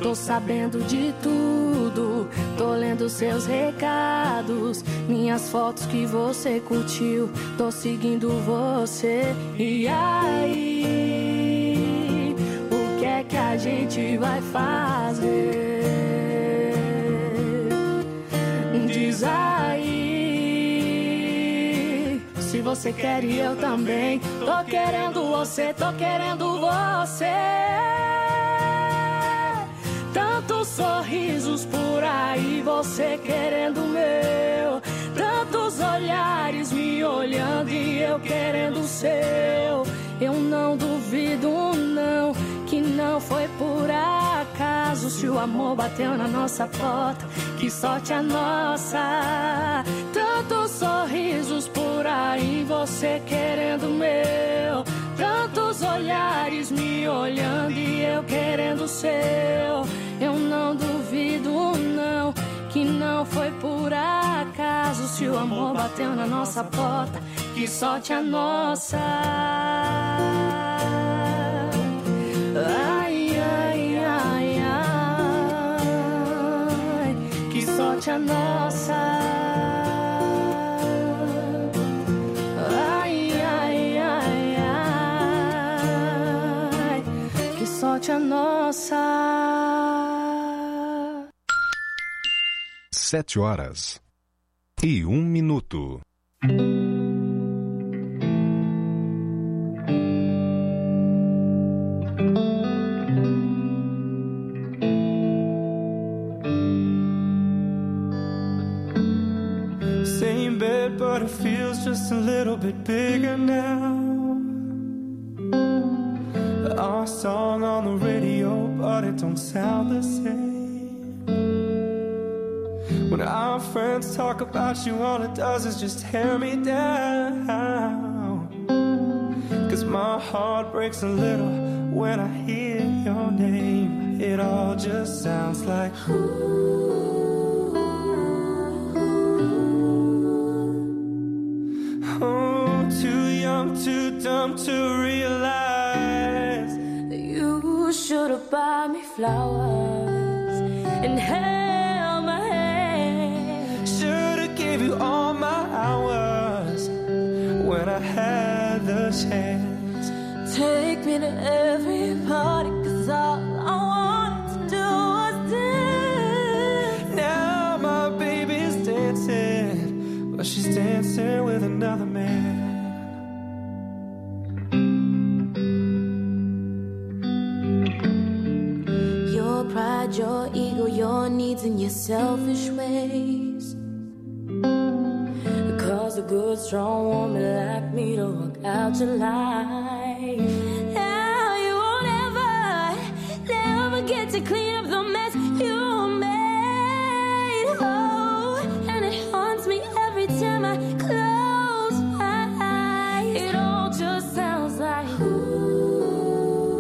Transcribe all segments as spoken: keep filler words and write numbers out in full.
Tô sabendo de tudo, tô lendo seus recados, minhas fotos que você curtiu, tô seguindo você. E aí, o que é que a gente vai fazer? Diz aí, se você quer e eu também. Tô querendo você, tô querendo você. Tantos sorrisos por aí, você querendo o meu. Tantos olhares me olhando e eu querendo o seu. Eu não duvido não, que não foi por acaso. Se o amor bateu na nossa porta, que sorte a nossa. Tantos sorrisos por aí, você querendo o meu. Tantos olhares me olhando e eu querendo o seu. Eu não duvido não, que não foi por acaso. Se o amor bateu na nossa porta, que sorte a nossa. Ai, ai, ai, ai, que sorte a nossa. Ai, ai, ai, ai, que sorte a nossa. Sete horas e um minuto. Same bed, but it feels just a little bit bigger now. Our song on the radio, but it don't sound the same. When our friends talk about you, all it does is just tear me down. Cause my heart breaks a little when I hear your name. It all just sounds like ooh. Oh, too young, too dumb to realize you should've bought me flowers and held my hand. Should've gave you all my hours when I had the chance. Take me to every party, cause all I wanted to do was dance. Now my baby's dancing, but she's dancing with another man. Your pride, your ego, your needs and your selfish ways cause a good, strong woman like me to walk out your life. Now you won't ever, never get to clean up the mess you made. Oh, and it haunts me every time I close my eyes. It all just sounds like ooh.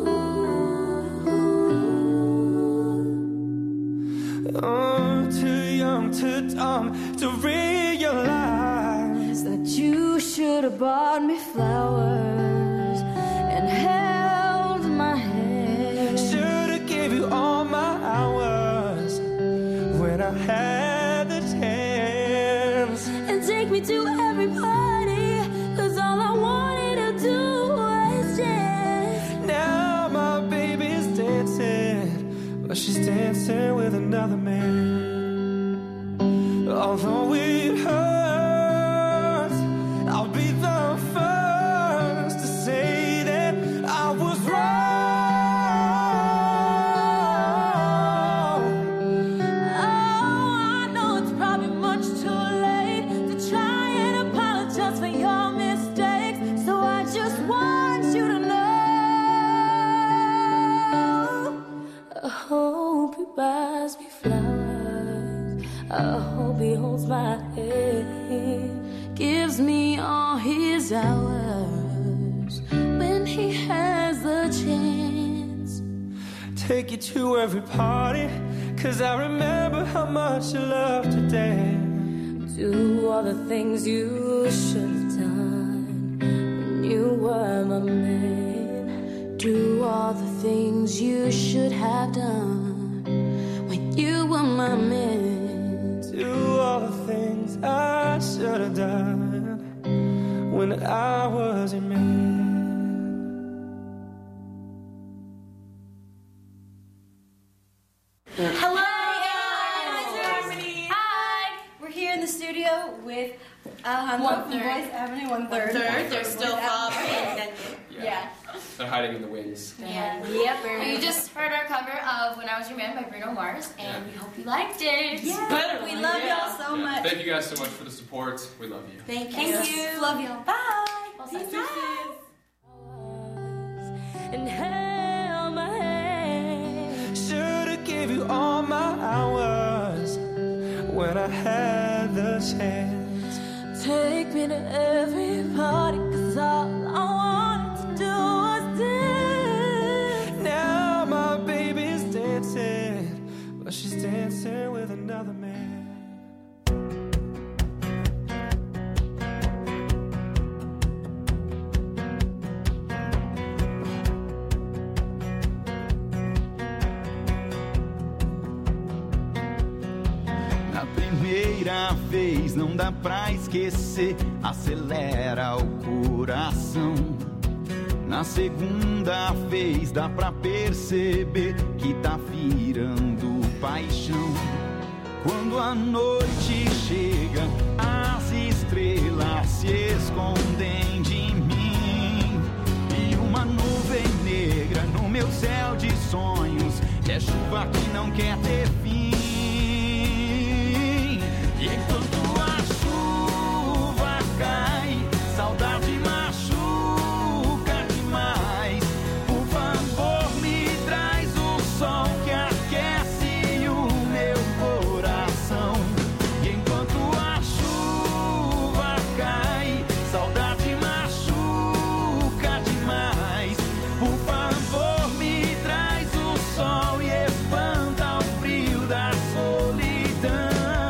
Oh, too young, too dumb to realize that you should have bought me flowers and held my hand. Should have gave you all my hours when I had the chance. And take me to every party, cause all I wanted to do was dance. Now my baby's dancing, but she's dancing with another man. Although it hurts, I'll be the first to say that I was wrong. Oh, I know it's probably much too late to try and apologize for your mistakes. So I just want you to know I hope he buys me flowers, I hope he holds my hand, gives me all his hours when he has the chance. Take you to every party, cause I remember how much you loved to dance. Do all the things you should have done when you were my man. Do all the things you should have done my man. Do all the things I should have done when I was your man. Hello, guys! Hi! We're here in the studio with um, One from third. Boys Avenue, one third. One third. They're still Without- up. Yeah. Yeah. They're hiding in the wings. Yeah. Yep. You just heard our cover of When I Was Your Man by Bruno Mars, and we hope you liked it. Yeah. We love Yeah. y'all so Yeah. much. Thank you guys so much for the support. We love you. Thank you. Thank you. Love y'all. Bye. Peace out. And held my hand. Should've gave you all my hours when I had the chance. Take me to every party, cause all I wanted to do was dance. Now my baby's dancing, but she's dancing with another man. Na primeira vez não dá pra esquecer, acelera o coração. Na segunda vez dá pra perceber que tá virando paixão. Quando a noite chega, as estrelas se escondem de mim. E uma nuvem negra no meu céu de sonhos é chuva que não quer ter fim. E enquanto a chuva cai, saudade machuca demais. Por favor, me traz o sol que aquece o meu coração. E enquanto a chuva cai, saudade machuca demais. Por favor, me traz o sol e espanta o frio da solidão.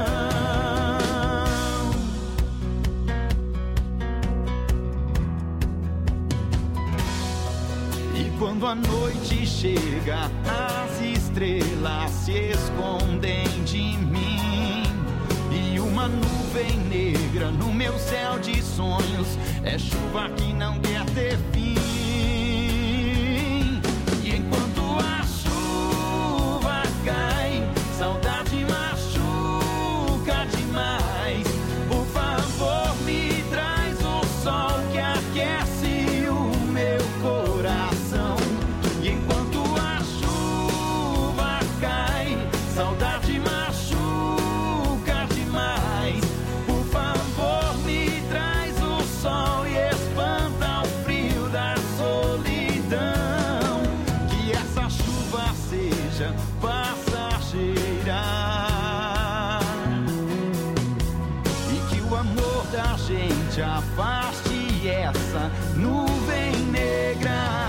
Quando a noite chega, as estrelas se escondem de mim. E uma nuvem negra no meu céu de sonhos é chuva que não quer ter fim. E enquanto a chuva cai, saudade machuca demais. Por favor, me traz o sol que aquece o meu coração. E enquanto a chuva cai, saudade machuca demais. Por favor, me traz o sol e espanta o frio da solidão. Que essa chuva seja passageira e que o amor da gente afaste essa nuvem negra.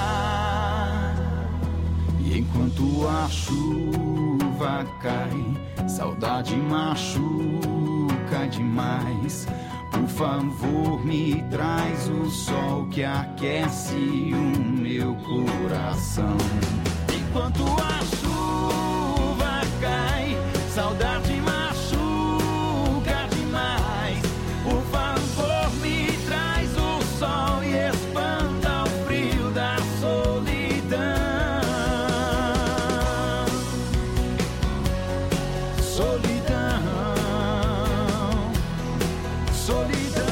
E enquanto a chuva cai, saudade machuca demais. Por favor, me traz o sol que aquece o meu coração. Enquanto a chuva cai, saudade machuca demais. Por favor, me traz o sol e espanta o frio da solidão. Solidão, solidão.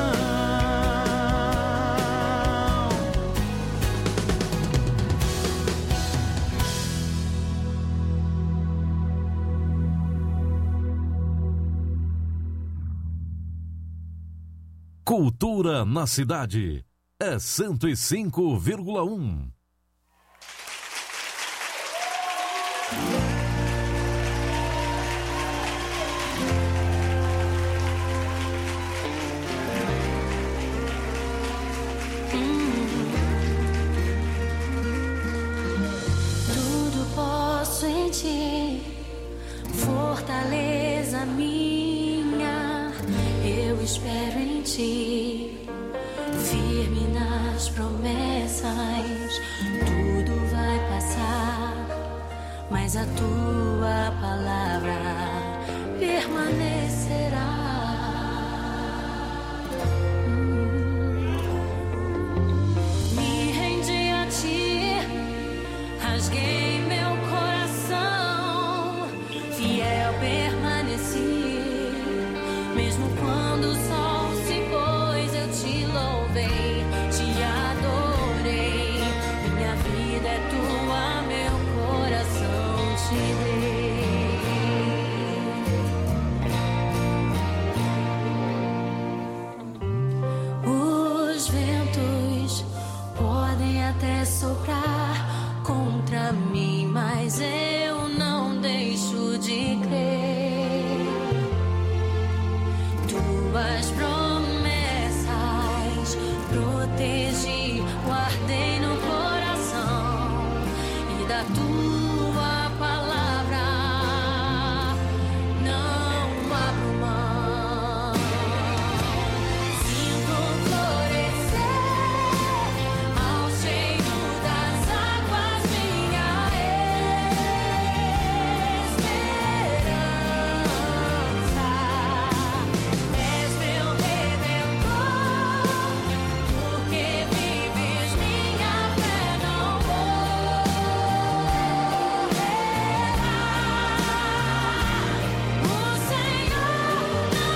Cultura na cidade é cento e cinco vírgula um. Tudo posso em ti, fortaleza minha. Eu espero em ti, firme nas promessas. Tudo vai passar, mas a tua palavra permanecerá. Me rendi a ti, rasguei meu coração, fiel permaneci, mesmo quando o sol se pôs, eu te louvei, te adorei. Minha vida é tua, meu coração te dei. Os ventos podem até soprar contra mim, mas eu não deixo de crer. Tuas promessas protegi, guardei no coração, e da tua palavra não abro mão. Sinto florescer ao cheiro das águas minha esperança. És meu redentor, porque vives minha fé, não morrerá. O Senhor não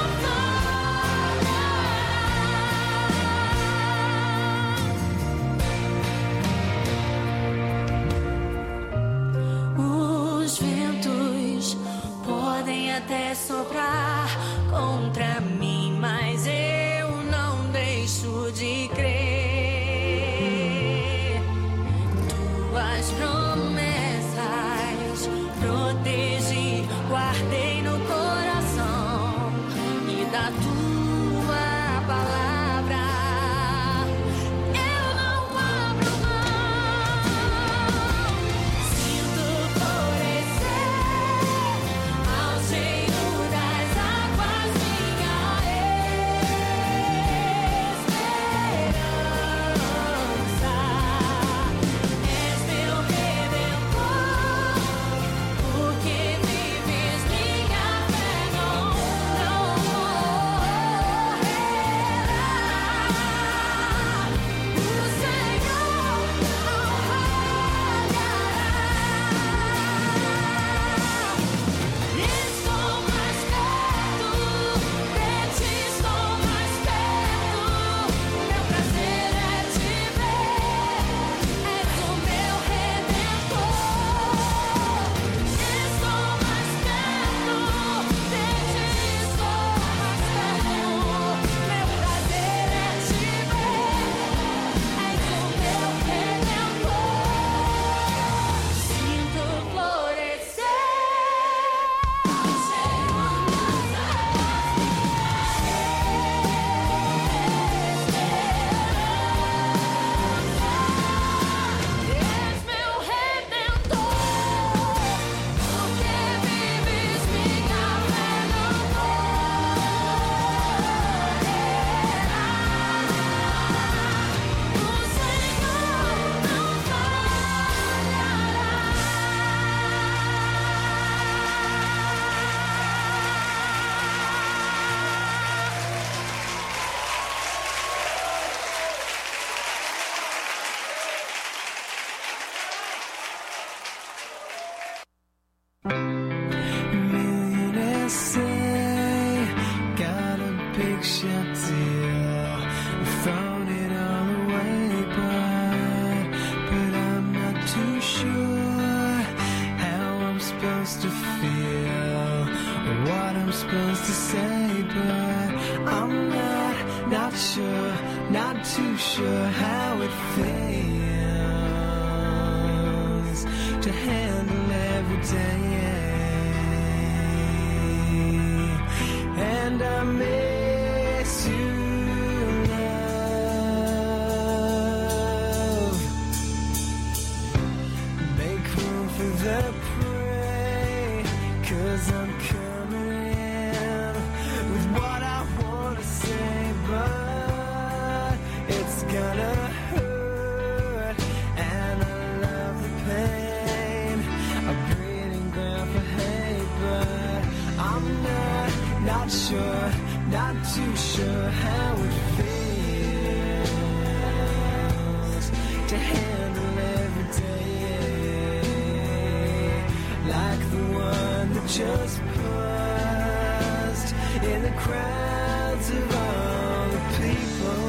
falhará. Os ventos podem até soprar contra mim, mas eu não deixo de crer. Tuas promessas protegi, guardei no coração, e da tua palavra eu não abro mão. Sinto florescer ao cheiro das águas minha esperança. És meu redentor, porque vives minha fé, não, não morrerá. O Senhor não falhará. Estou mais perto, de ti estou mais perto. Meu prazer é te ver, és o meu redentor. Estou mais perto, de ti estou mais perto. Meu prazer é te ver, és o meu redentor. Sinto florescer ao cheiro das águas és meu redentor, porque vives minha fé, não morrerá. O Senhor não Millionaires say, got a big shot deal, thrown it all away, but, but I'm not too sure how I'm supposed to feel, or what I'm supposed to say, but I'm not, not sure, not too sure how it feels to handle every day. And I miss you, love. Make room for the prey, 'cause I'm coming in with what I wanna say, but it's gonna hurt, and I love the pain. I breathe sure, not too sure how it feels to handle every day like the one that just paused in the crowds of all the people.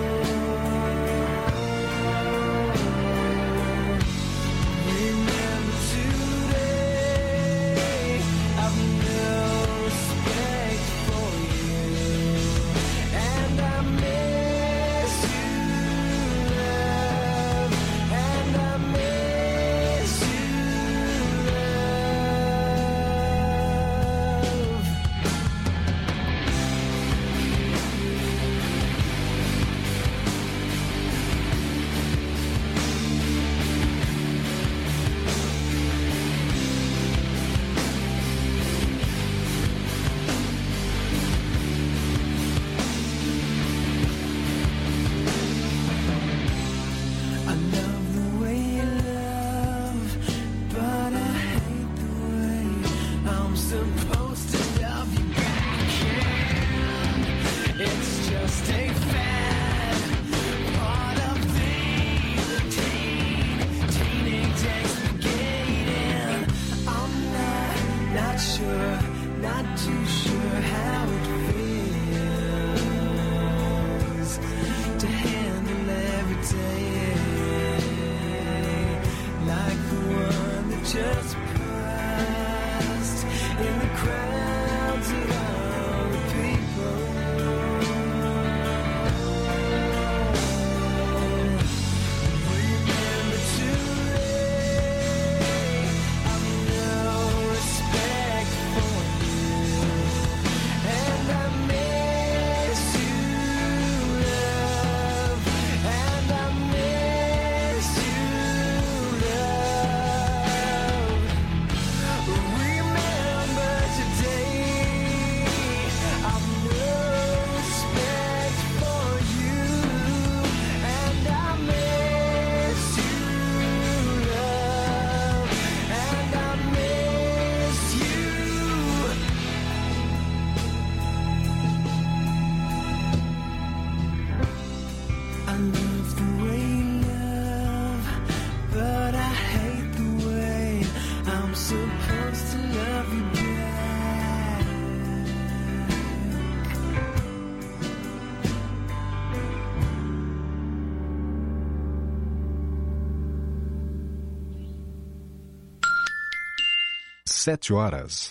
Sete horas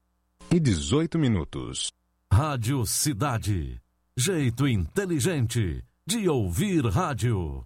e dezoito minutos. Rádio Cidade. Jeito inteligente de ouvir rádio.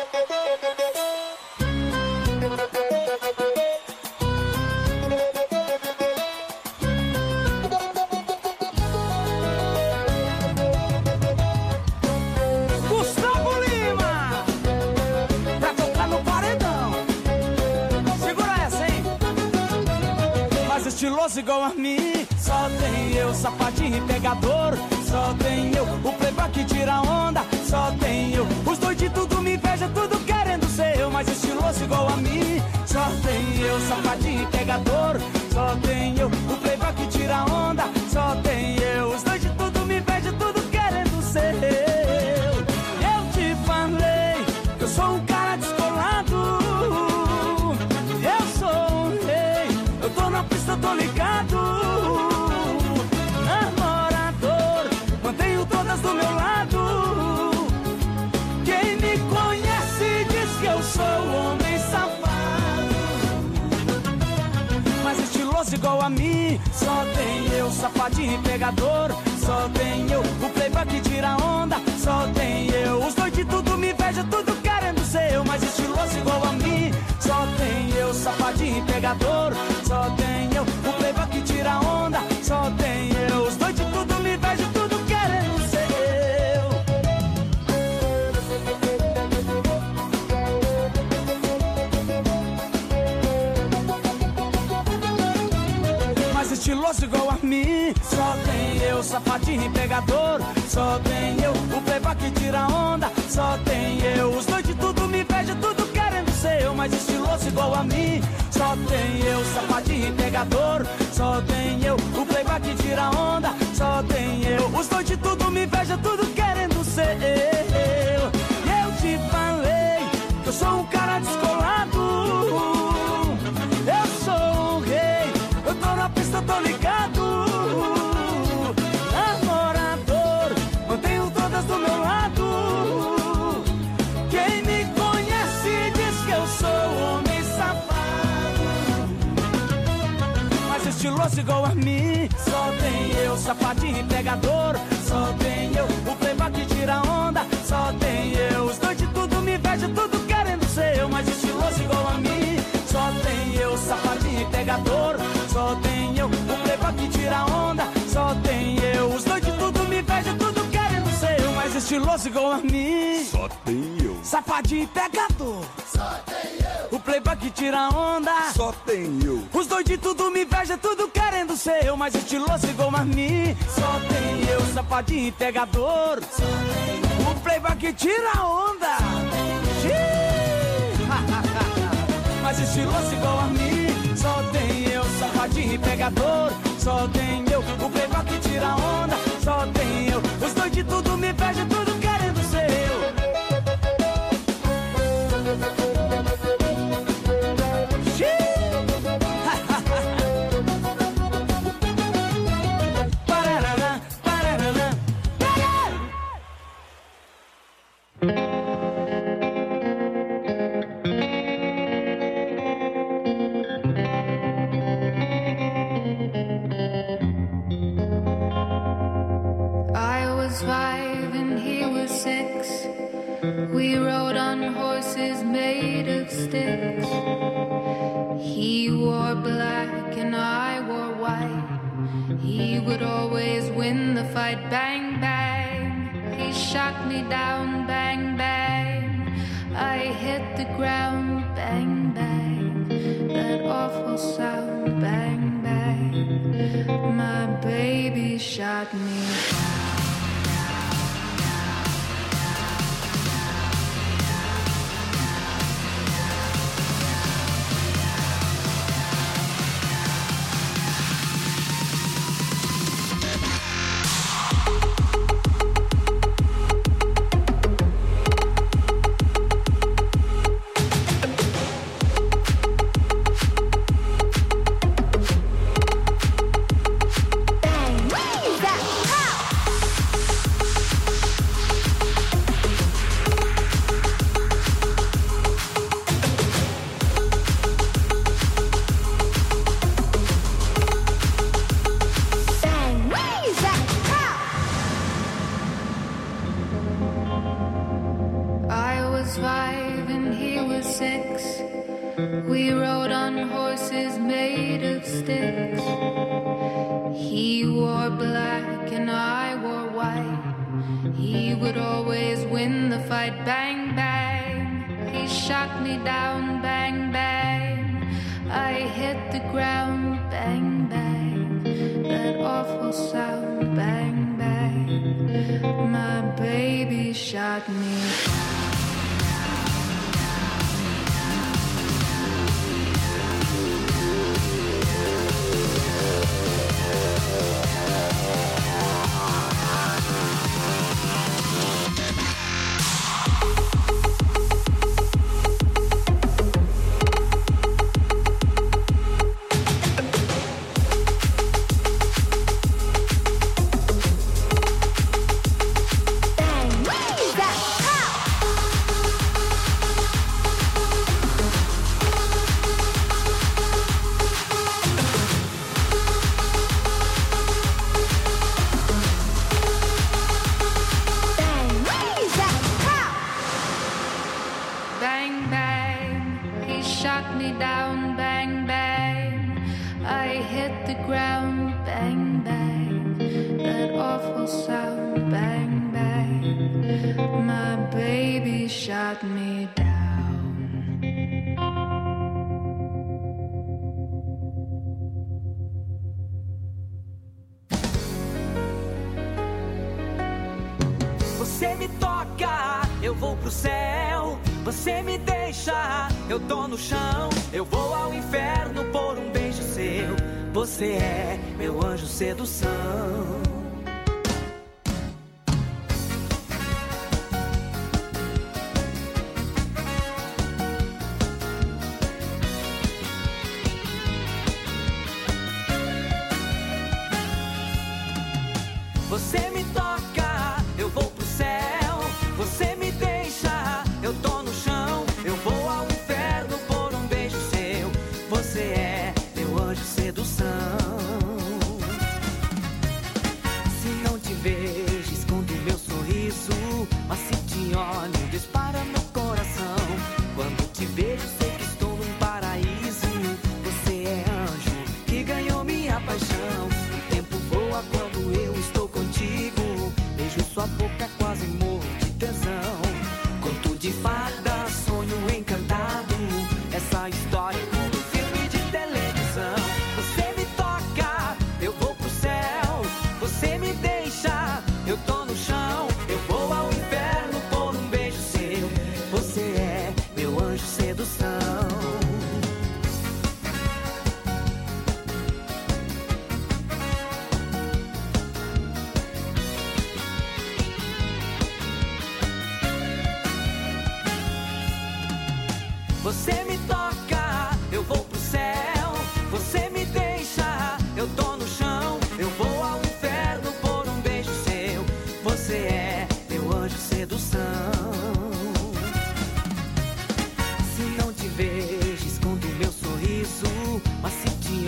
Gustavo Lima, pra tocar no paredão. Segura essa, hein? Mas estiloso igual a mim, só tem eu, safadinho e pegador. Só tem eu, o playboy que tira onda. Só tem eu, os doidos tudo me inveja, tudo querendo ser eu. Mas estiloso igual a mim, só tem eu, safadinho e pegador. Só tem eu, o playboy que tira onda. Só tem eu, os doidos tudo me inveja, tudo querendo ser eu. Eu te falei que eu sou um cara descolado. Eu sou um rei, eu tô na pista, eu tô ligado. Do meu lado, quem me conhece diz que eu sou homem safado. Mas estiloso igual a mim, só tem eu, safadinho e pegador. Só tem eu, o playboy que tira onda. Só tem eu, os doidos tudo me inveja, tudo querendo ser eu. Mas estiloso igual a mim, só tem eu, safadinho e pegador. Só tem eu, o playboy que tira onda. Só tem eu, os doidos tudo me inveja, tudo querendo ser. Estiloso igual a mim, só tem eu, safadinho e pegador. Só tem eu, o playboy que tira onda. Só tem eu, os doidos tudo me inveja, tudo querendo ser eu. Mas estiloso igual a mim, só tem eu, safadinho e pegador. Só tem eu, o playboy que tira onda. Só tem estiloso igual a mim. Só tem eu, safadinho e pegador. Só tem eu, o playboy que tira onda. Só tem eu, os dois de tudo me inveja, tudo querendo ser eu, mas estiloso igual a mim. Só tem eu, safadinho e pegador. Só tem eu, o playboy que tira onda. Só tem eu, os dois de tudo me inveja, tudo querendo ser eu, mas estiloso igual a mim. Só tem eu, safadinho e pegador. Só tem eu, o playboy que tira onda. Só tem eu, os dois de tudo me inveja, tudo querendo ser eu, mas estiloso igual a mim. Só tem eu, safadinho e pegador. Só tem eu, o playboy que tira onda. Mas estiloso igual a mim. Só tem eu, safadinho e pegador. Só tem eu, o playboy que tira onda. Só tem eu, os dois de tudo me inveja, tudo querendo ser eu. Five and he was six. We rode on horses made of sticks. He wore black and I wore white. He would always win the fight. Bang, bang. He shot me down. Bang, bang. I hit the ground. Bang, bang. That awful sound. Bang, bang. My baby shot me down. Você me toca, eu vou pro céu. Você me deixa, eu tô no chão. Eu vou ao inferno por um beijo seu. Você é meu anjo sedução. Você me toca, eu vou pro céu. Você me deixa, eu tô no chão. Eu vou ao inferno por um beijo seu. Você é meu anjo sedução.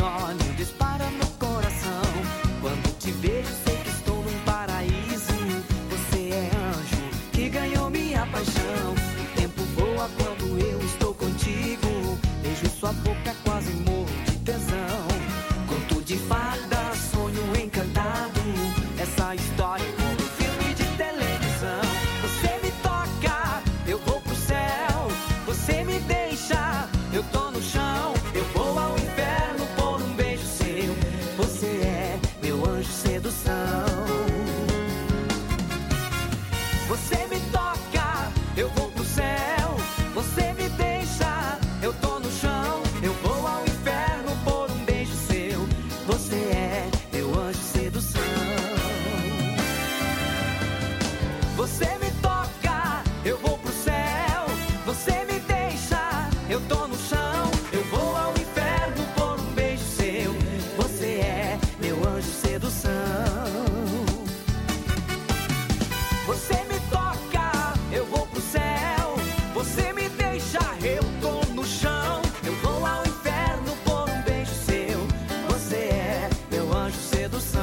demônio dispara no coração. Quando te vejo sei que estou num paraíso. Você é anjo que ganhou minha paixão. O tempo voa quando eu estou contigo. Beijo sua boca, quase morro de tesão. Conto de fada, sonho encantado. Essa história é como um filme de televisão. Você me toca, eu vou pro céu. Você me deixa, eu tô no chão. Eu vou ao inferno por um beijo seu. Você é meu anjo sedução. Você me toca, eu vou pro céu. Você me deixa, eu tô no chão. Eu vou ao inferno por um beijo seu. Você é meu anjo sedução. Você me toca, eu vou pro céu. Você me deixa, eu tô no chão. Eu vou ao inferno por um beijo seu. Você é meu anjo sedução. Você me toca, eu vou pro céu. Você me deixa, eu tô no chão. Eu vou ao inferno por um beijo seu. Você é meu anjo sedução.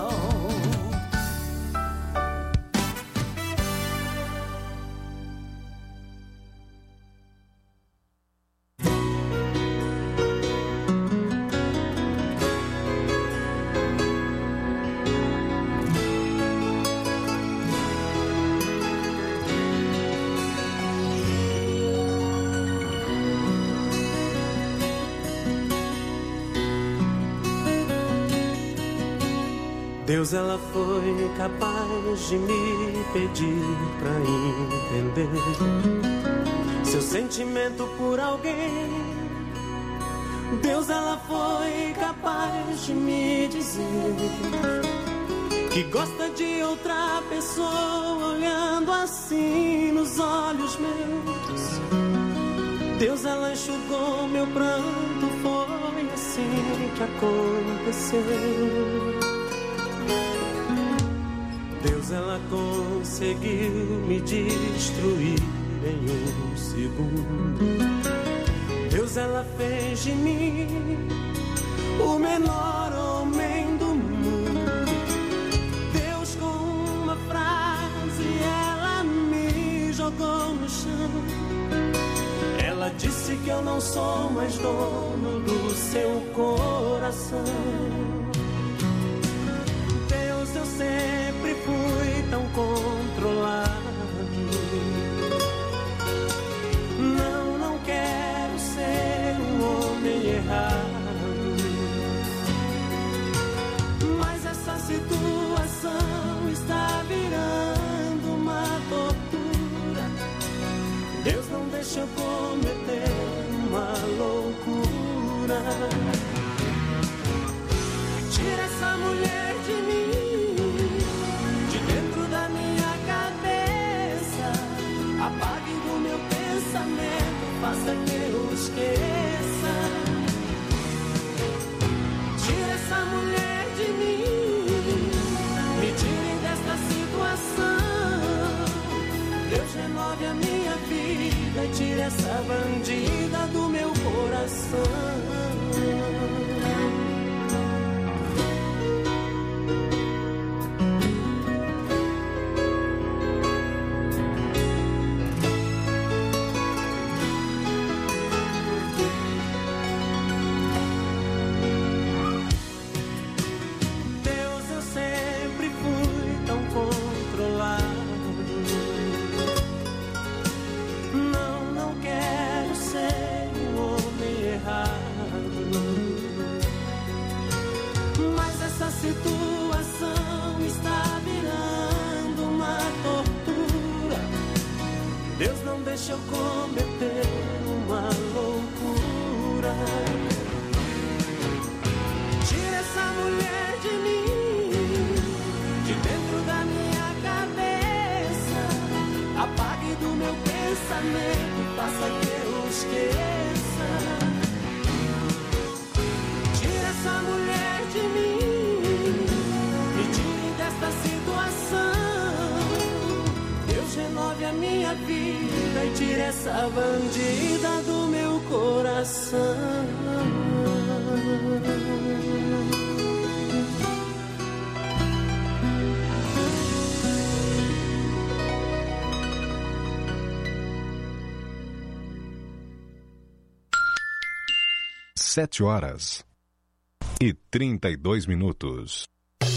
Deus, ela foi capaz de me pedir pra entender seu sentimento por alguém. Deus, ela foi capaz de me dizer que gosta de outra pessoa olhando assim nos olhos meus. Deus, ela enxugou meu pranto, foi assim que aconteceu. Deus, ela conseguiu me destruir em um segundo. Deus, ela fez de mim o menor homem do mundo. Deus, com uma frase, ela me jogou no chão. Ela disse que eu não sou mais dono do seu coração. Deus, eu sempre fui tão controlado. Não, não quero ser um homem errado. Mas essa situação está virando uma tortura. Deus, não deixa eu cometer uma loucura. Tira essa mulher de mim, de dentro da minha cabeça. Apague do meu pensamento, faça que eu esqueça. Tira essa mulher de mim, me tire desta situação. Deus, renove a minha vida e tire essa bandida do meu coração. Deixa eu cometer uma loucura. Tira essa mulher de mim, de dentro da minha cabeça. Apague do meu pensamento, faça que eu esqueça. Tira essa mulher de mim, me tire desta situação. Deus, renove a minha vida e tire essa bandida do meu coração. sete horas e trinta e dois minutos.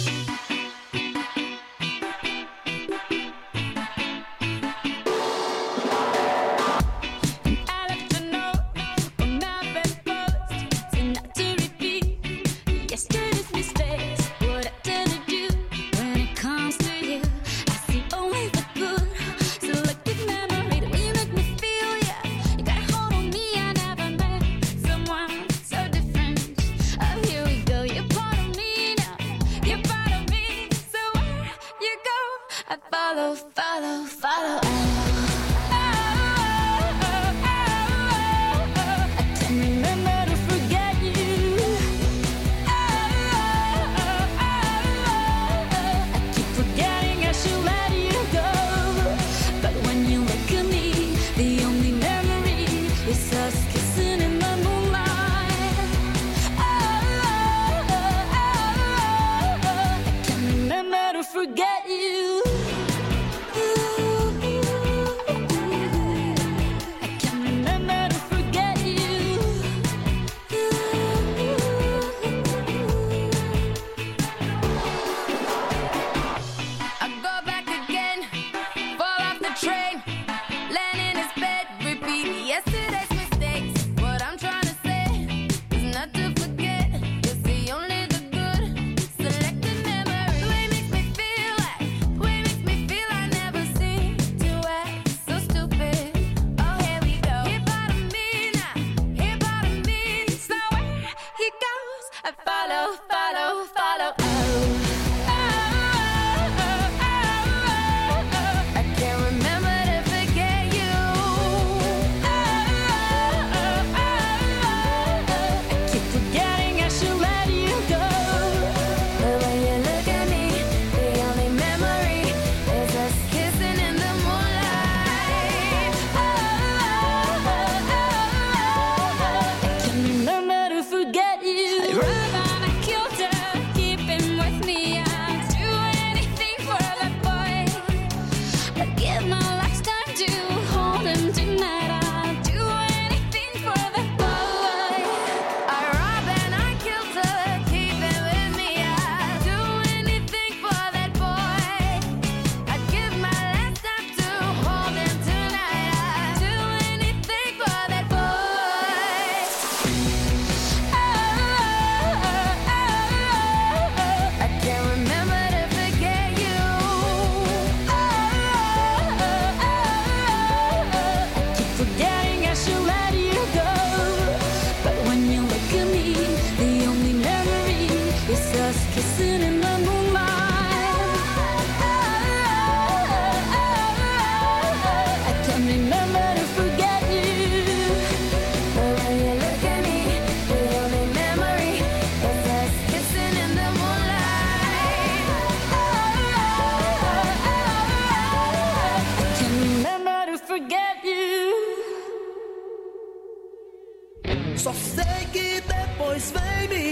Só sei que depois vem me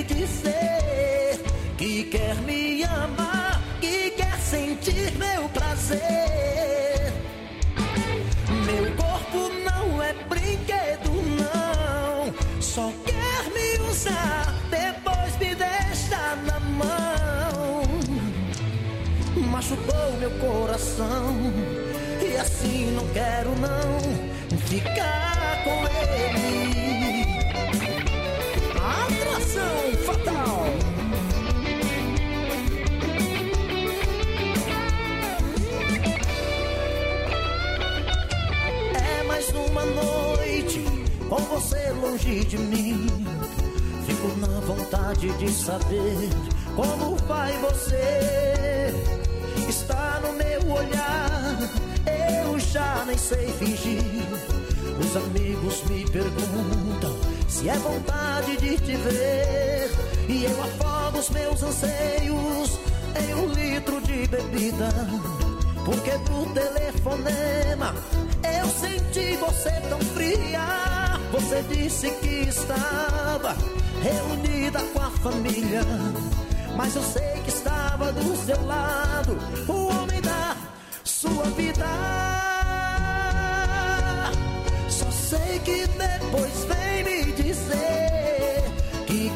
dizer que quer me amar, que quer sentir meu prazer. Meu corpo não é brinquedo, não. Só quer me usar, depois me deixa na mão. Machucou meu coração e assim não quero não ficar com ele. Atração fatal. É mais uma noite com você longe de mim. Fico na vontade de saber como vai você. Está no meu olhar, eu já nem sei fingir. Os amigos me perguntam se é vontade de te ver, e eu afogo os meus anseios em um litro de bebida. Porque pro telefonema eu senti você tão fria. Você disse que estava reunida com a família, mas eu sei que estava do seu lado o homem da sua vida. Só sei que depois vem me dizer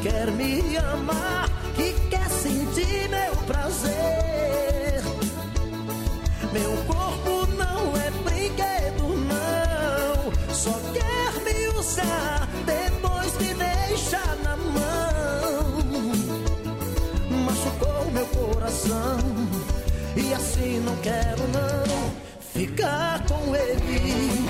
quer me amar, que quer sentir meu prazer. Meu corpo não é brinquedo, não. Só quer me usar, depois me deixa na mão. Machucou meu coração e assim não quero não ficar com ele.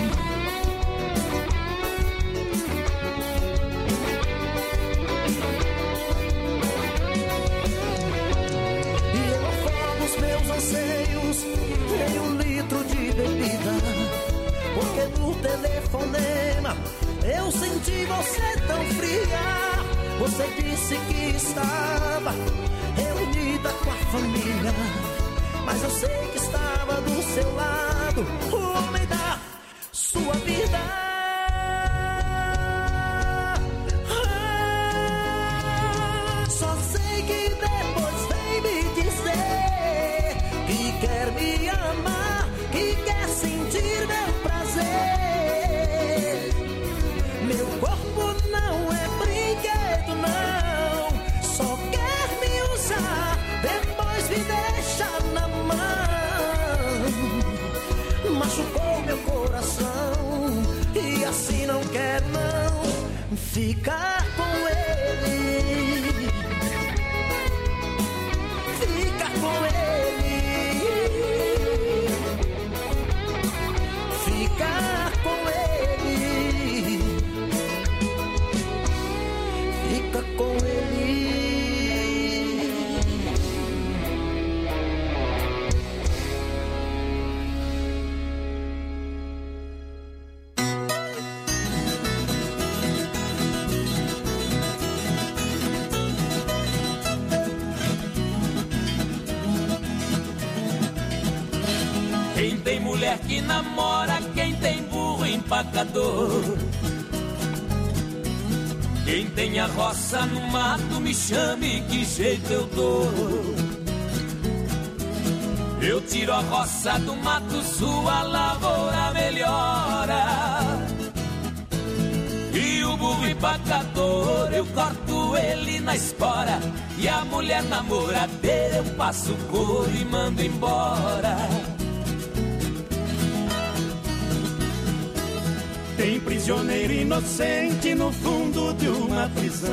Anseios em um litro de bebida, porque no telefonema eu senti você tão fria. Você disse que estava reunida com a família, mas eu sei que estava do seu lado o homem da sua vida. Ah, só sei que depois vem me dizer que quer me amar, que quer sentir meu prazer. Meu corpo não é brinquedo, não. Só quer me usar, depois me deixa na mão. Machucou meu coração e assim não quero não ficar com ele. Ficar com ele. Ficar com ele. Fica com ele. Quem tem mulher que namora, quem tem burro empacador. Quem tem a roça no mato, me chame, que jeito eu dou. Eu tiro a roça do mato, sua lavoura melhora. E o burro empacador, eu corto ele na espora. E a mulher namoradeira, eu passo couro e mando embora. Tem prisioneiro inocente no fundo de uma prisão.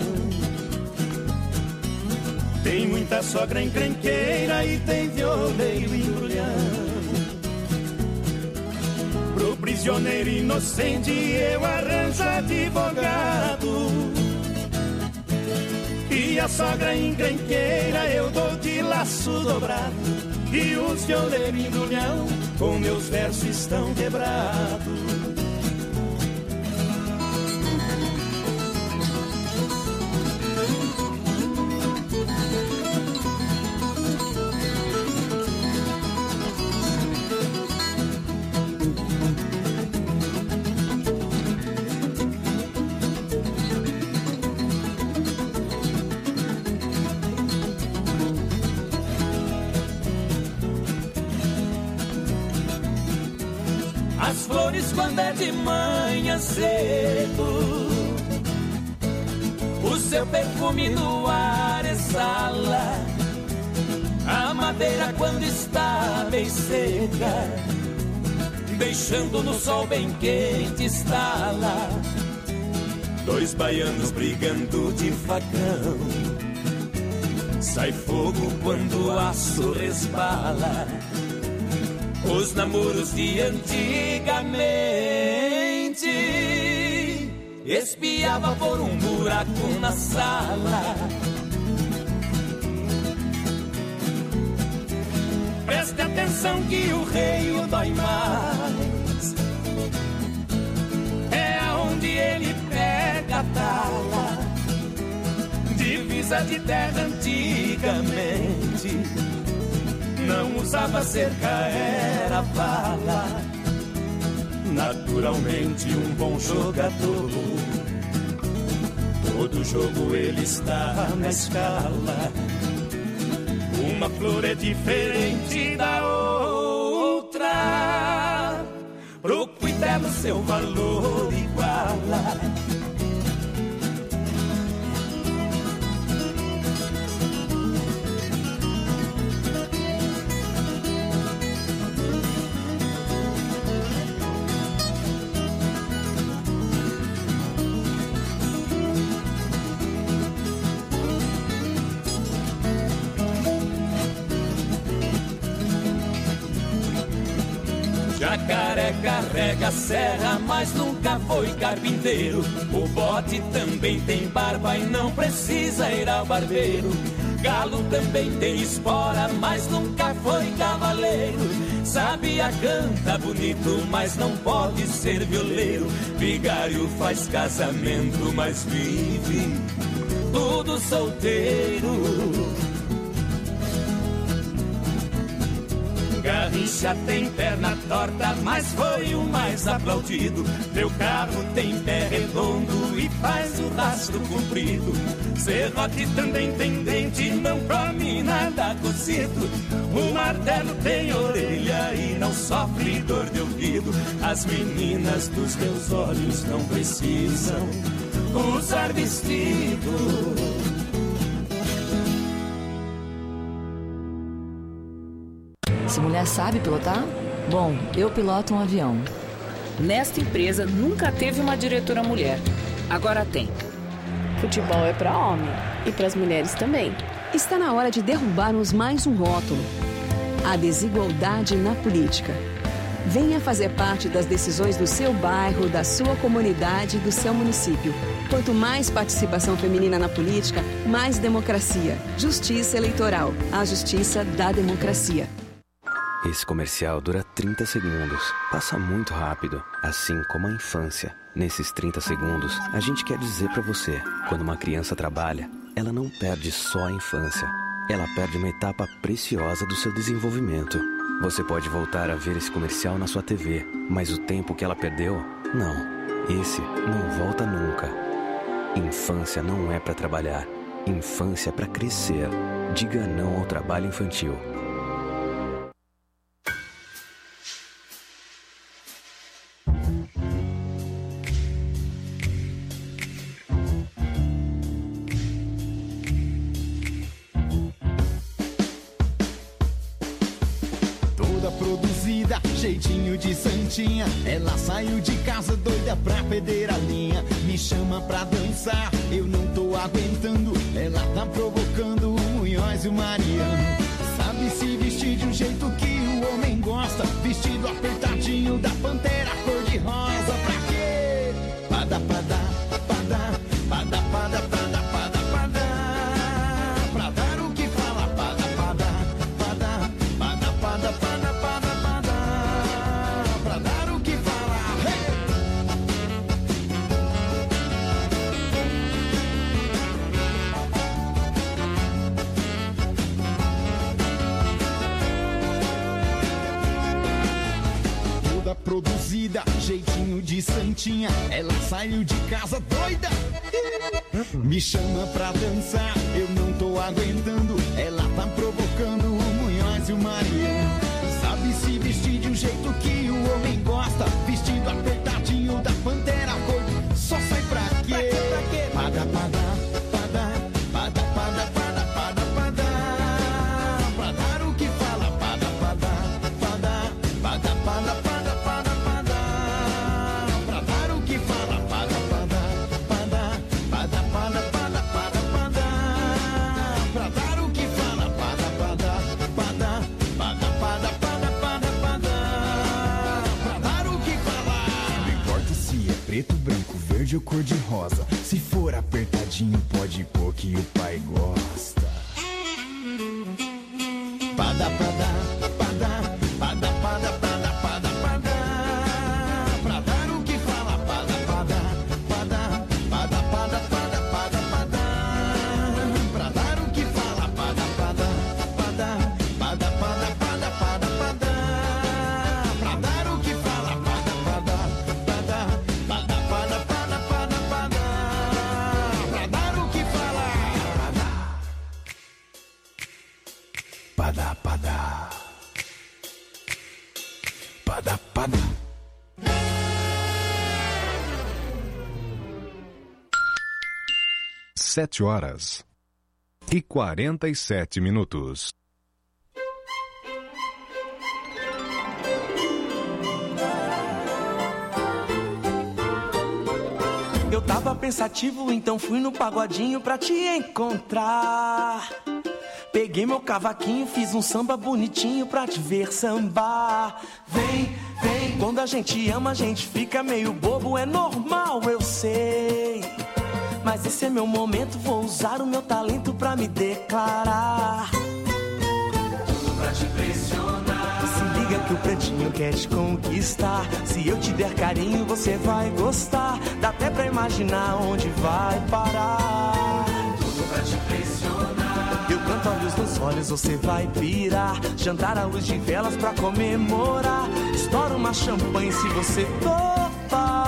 Tem muita sogra encrenqueira e tem violeiro embrulhão. Pro prisioneiro inocente eu arranjo advogado. E a sogra encrenqueira eu dou de laço dobrado. E os violeiros embrulhão com meus versos estão quebrados. As flores quando é de manhã cedo, o seu perfume no ar exala. A madeira quando está bem seca, deixando no sol bem quente estala. Dois baianos brigando de facão, sai fogo quando o aço resbala. Os namoros de antigamente espiava por um buraco na sala. Preste atenção que o rei o dói mais, é aonde ele pega a tala. Divisa de terra antigamente não usava cerca, era bala. Naturalmente um bom jogador, todo jogo ele está na escala. Uma flor é diferente da outra, pro cuidado seu valor iguala. jacaré carrega a serra, mas nunca foi carpinteiro. O bode também tem barba e não precisa ir ao barbeiro. Galo também tem espora, mas nunca foi cavaleiro. Sabia, canta bonito, mas não pode ser violeiro. Vigário faz casamento, mas vive tudo solteiro. Garrincha tem perna torta, mas foi o mais aplaudido. Meu carro tem pé redondo e faz o rastro comprido. Serrote também tem dente, não come nada cozido. O martelo tem orelha e não sofre dor de ouvido. As meninas dos meus olhos não precisam usar vestido. Essa mulher sabe pilotar? Bom, eu piloto um avião. Nesta empresa nunca teve uma diretora mulher. Agora tem. Futebol é para homem e para as mulheres também. Está na hora de derrubarmos mais um rótulo: a desigualdade na política. Venha fazer parte das decisões do seu bairro, da sua comunidade e do seu município. Quanto mais participação feminina na política, mais democracia. Justiça Eleitoral. A justiça da democracia. Esse comercial dura trinta segundos. Passa muito rápido, assim como a infância. Nesses trinta segundos, a gente quer dizer pra você: quando uma criança trabalha, ela não perde só a infância. Ela perde uma etapa preciosa do seu desenvolvimento. Você pode voltar a ver esse comercial na sua T V, mas o tempo que ela perdeu, não. Esse não volta nunca. Infância não é pra trabalhar. Infância é pra crescer. Diga não ao trabalho infantil. Jeitinho de santinha, ela saiu de casa doida pra perder a linha. Me chama pra dançar, eu não tô aguentando. Ela tá provocando o Munhoz e o Mariano. Sabe se vestir de um jeito que o homem gosta, vestido apertadinho da Pantera cor de rosa. Pra quê? Pada, pada, pada, pada, pada, pada, pada, pada. Pra dar o que fala, pada, pada, pada, pada, pada, pada, pada. Produzida, jeitinho de santinha, ela saiu de casa doida. Me chama pra dançar, eu não tô aguentando. Ela tá provocando o Munhoz e o Mariano. Sabe se vestir de um jeito que o homem gosta, vestido apertadinho da Pantera cor. Só sai pra quê? Pada, pada, pada, pada, pada, pada, pada, pada. Pra dar o que fala, pada, pada, pada, pada, pada, pada. Preto, branco, verde ou cor de rosa. Se for apertadinho, pode pôr que o pai gosta. Pada, pada, pada, pada, pada, pada, pada, pada. Pra dar o que fala, pada, pada, pada, pada, pada, pada, pada, pada. Pra dar o que fala, pada, pada, pada, pada, pada, pada, pada, pada. Pra dar o que fala, pada, pada, pada. Pada, pada. Pada, pada. Sete horas e quarenta e sete minutos. Eu tava pensativo, então fui no pagodinho pra te encontrar. Peguei meu cavaquinho, fiz um samba bonitinho pra te ver sambar. Vem, vem, quando a gente ama a gente fica meio bobo, é normal, eu sei. Mas esse é meu momento, vou usar o meu talento pra me declarar. Tudo pra te impressionar. Se liga que o pretinho quer te conquistar. Se eu te der carinho, você vai gostar. Dá até pra imaginar onde vai parar. Tudo pra te impressionar. Eu canto olhos nos olhos, você vai pirar. Jantar à luz de velas pra comemorar. Estoura uma champanhe se você topar.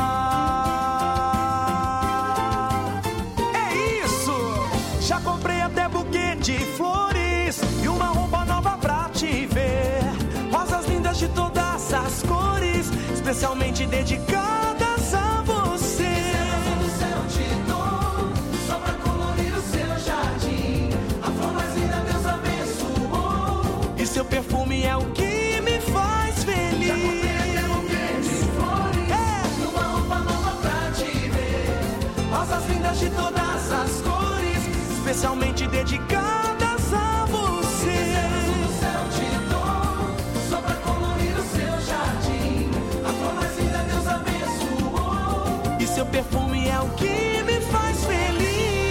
Já comprei até buquê de flores e uma roupa nova pra te ver. Rosas lindas de todas as cores, especialmente dedicadas a você. Estrelas do céu te dou, só pra colorir o seu jardim. A flor mais linda Deus abençoou. E seu perfume é o que me faz feliz. Já comprei até buquê de flores é. E uma roupa nova pra te ver. Rosas lindas de todas as cores, especialmente dedicadas a você. Estrelas do céu te dou, só pra colorir o seu jardim. A flor mais linda Deus abençoou. E seu perfume é o que me faz feliz.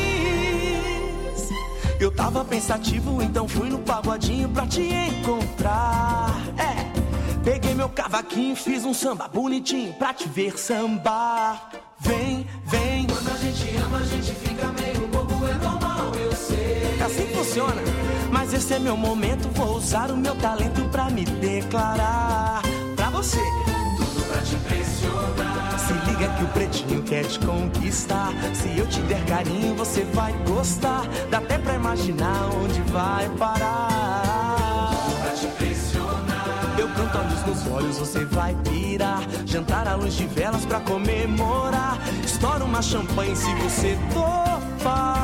Eu tava pensativo, então fui no pagodinho pra te encontrar. É, peguei meu cavaquinho, fiz um samba bonitinho pra te ver sambar. Vem, vem. Quando a gente ama, a gente fica meio bobo, é normal, eu sei. Assim funciona, mas esse é meu momento, vou usar o meu talento pra me declarar. Pra você, tudo pra te impressionar. Se liga que o pretinho quer te conquistar. Se eu te der carinho, você vai gostar. Dá até pra imaginar onde vai parar. Tudo pra te impressionar. Eu canto olhos nos olhos, você vai pirar. Jantar à luz de velas pra comemorar. Estoura uma champanhe se você topar.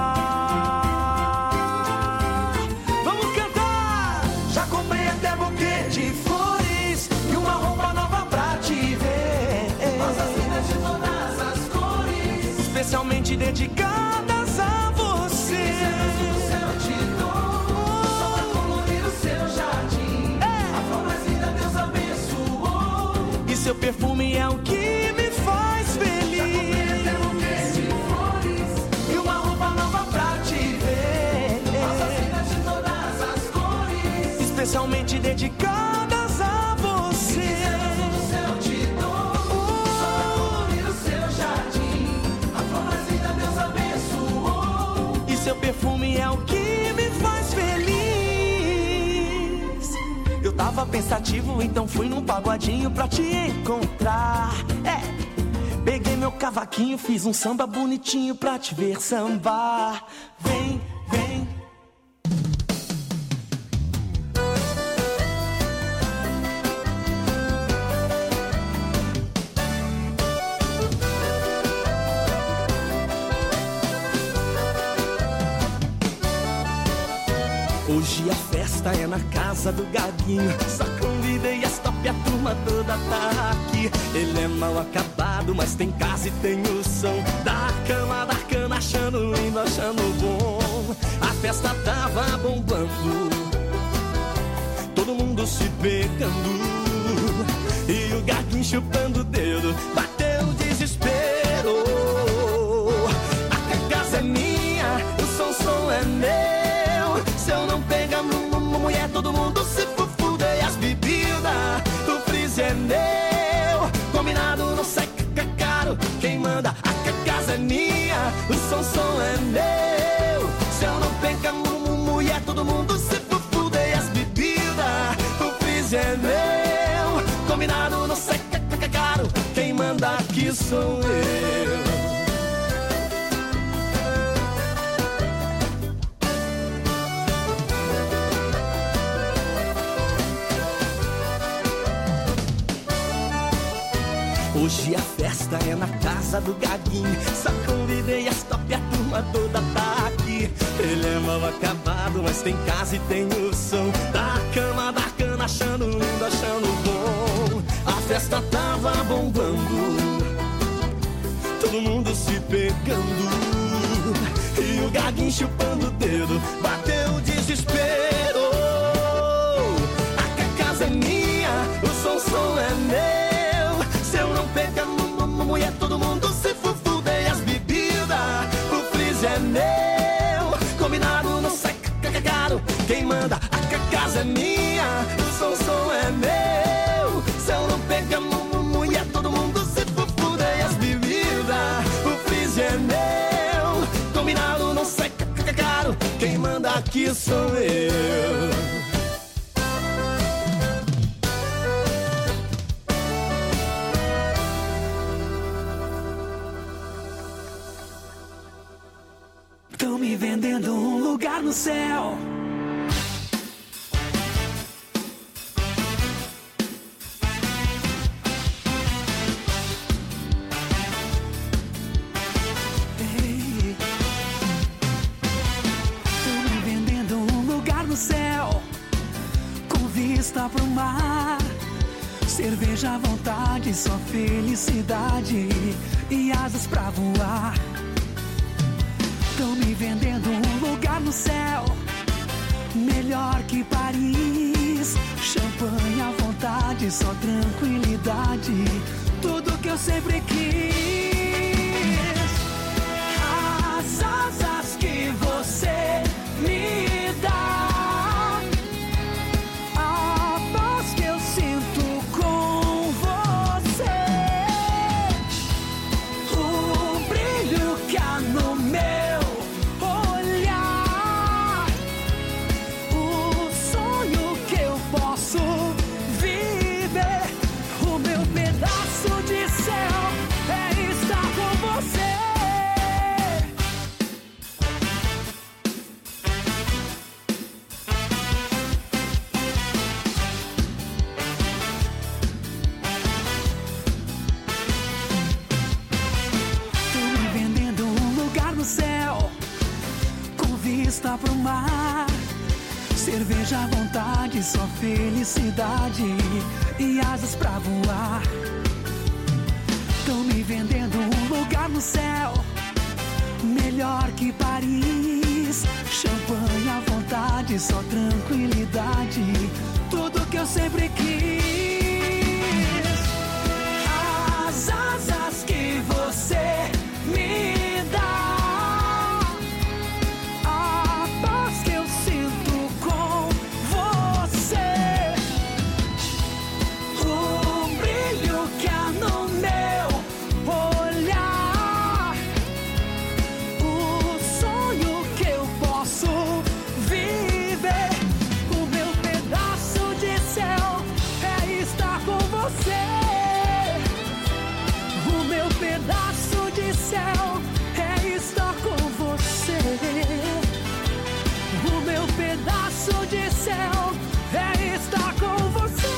Vamos cantar! Já comprei até buquê de flores e uma roupa nova pra te ver. Rosas lindas de todas as cores, especialmente dedicadas a você. Estrelas do céu te dou, só pra colorir o seu jardim. A flor mais linda Deus abençoou. E seu perfume é o que me faz feliz. Já comprei até buquê de flores e uma roupa nova pra te ver. Rosas lindas de todas as cores, especialmente dedicadas a você. Estrelas do céu te dou, só pra colorir o seu jardim. A flor mais linda Deus abençoou. E seu perfume é o que me faz feliz. Eu tava pensativo, então fui num pagodinho pra te encontrar. É, peguei meu cavaquinho, fiz um samba bonitinho pra te ver sambar. Vem, vem. Hoje a festa é na casa do Gaguinho. Só convidei as top e a turma toda tá aqui. Ele é mal acabado, mas tem casa e tem o som da cama, da cana, achando lindo, achando bom. A festa tava bombando, todo mundo se pegando, e o Gaguinho chupando o dedo, bateu o desespero. A casa é minha, o som, som é meu. Se eu não pegar mulher, todo mundo se fufuda. E as bebidas, o freezer é meu. Combinado não sai caro. Quem manda, a casa é minha. O som, som é meu. Se eu não pegar mulher, todo mundo se fufuda. E as bebidas, o freezer é meu. Combinado não sai caro. Quem manda aqui sou eu. Hoje a festa é na casa do Gaguinho. Só convidei as top e a turma toda tá aqui. Ele é mal acabado, mas tem casa e tem o som da cama, da cana, achando lindo, achando bom. A festa tava bombando, todo mundo se pegando, e o Gaguinho chupando o dedo, bateu o desespero. combinado não sai caro. Quem manda a casa é minha, o som, som é meu. Se eu não pegar mulher, todo mundo se fufuda. E as bebidas, o freezer é meu. Combinado não sai caro. Quem manda aqui sou eu. Tão me vendendo um lugar no céu. Ei. Tão me vendendo um lugar no céu, com vista pro mar. Cerveja à vontade, só felicidade e asas pra voar. Estão me vendendo um lugar no céu, melhor que Paris. Champanhe à vontade, só tranquilidade, tudo que eu sempre quis. As asas que você me dá, a paz que eu sinto com você, o brilho que há no meu vista pro mar. Cerveja à vontade, só felicidade e asas pra voar. Tão me vendendo um lugar no céu, melhor que Paris. Champanhe à vontade, só tranquilidade, tudo que eu sempre quis. As asas que você me dá, de céu é estar com você.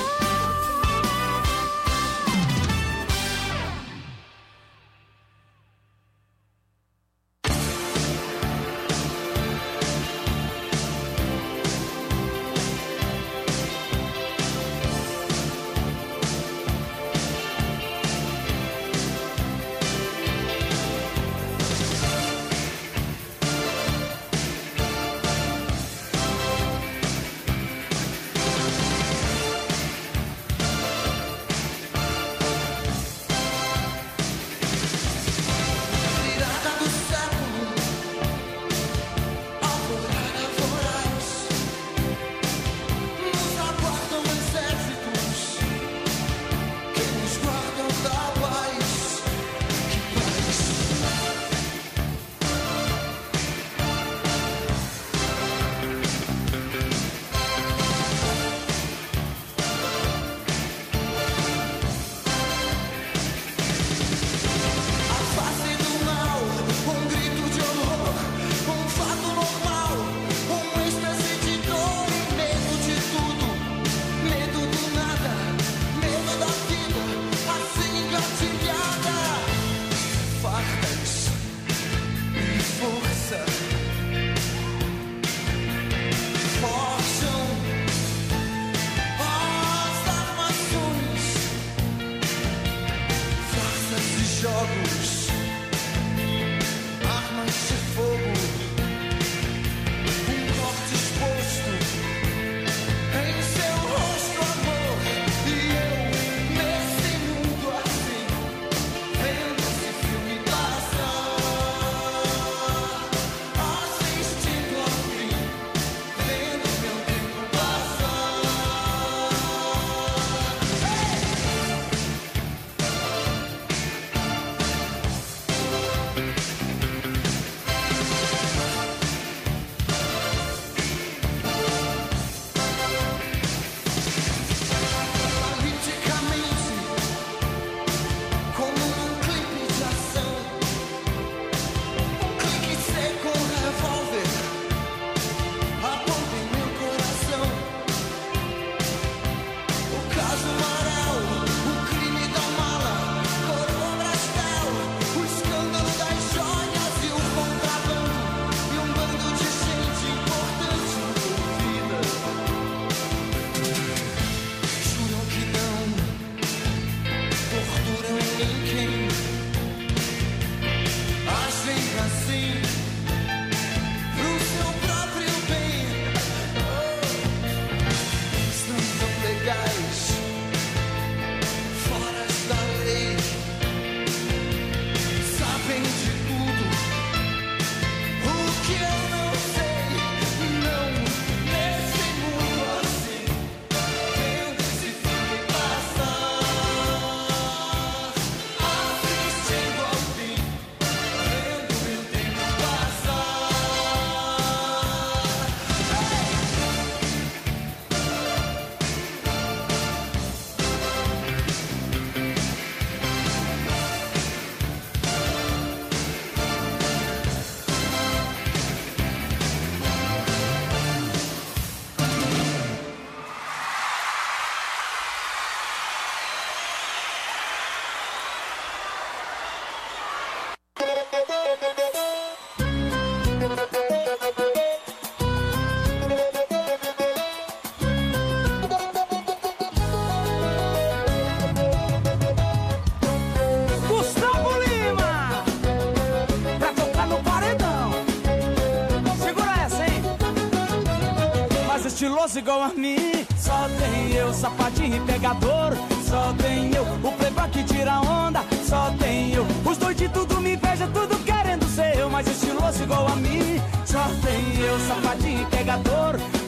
Mas estiloso igual a mim, só tem eu, safadinho e pegador. Só tem eu, o playboy que tira onda. Só tem eu, os doidos tudo me inveja, tudo querendo ser eu. Mas estiloso igual a mim, só tem eu, safadinho e pegador.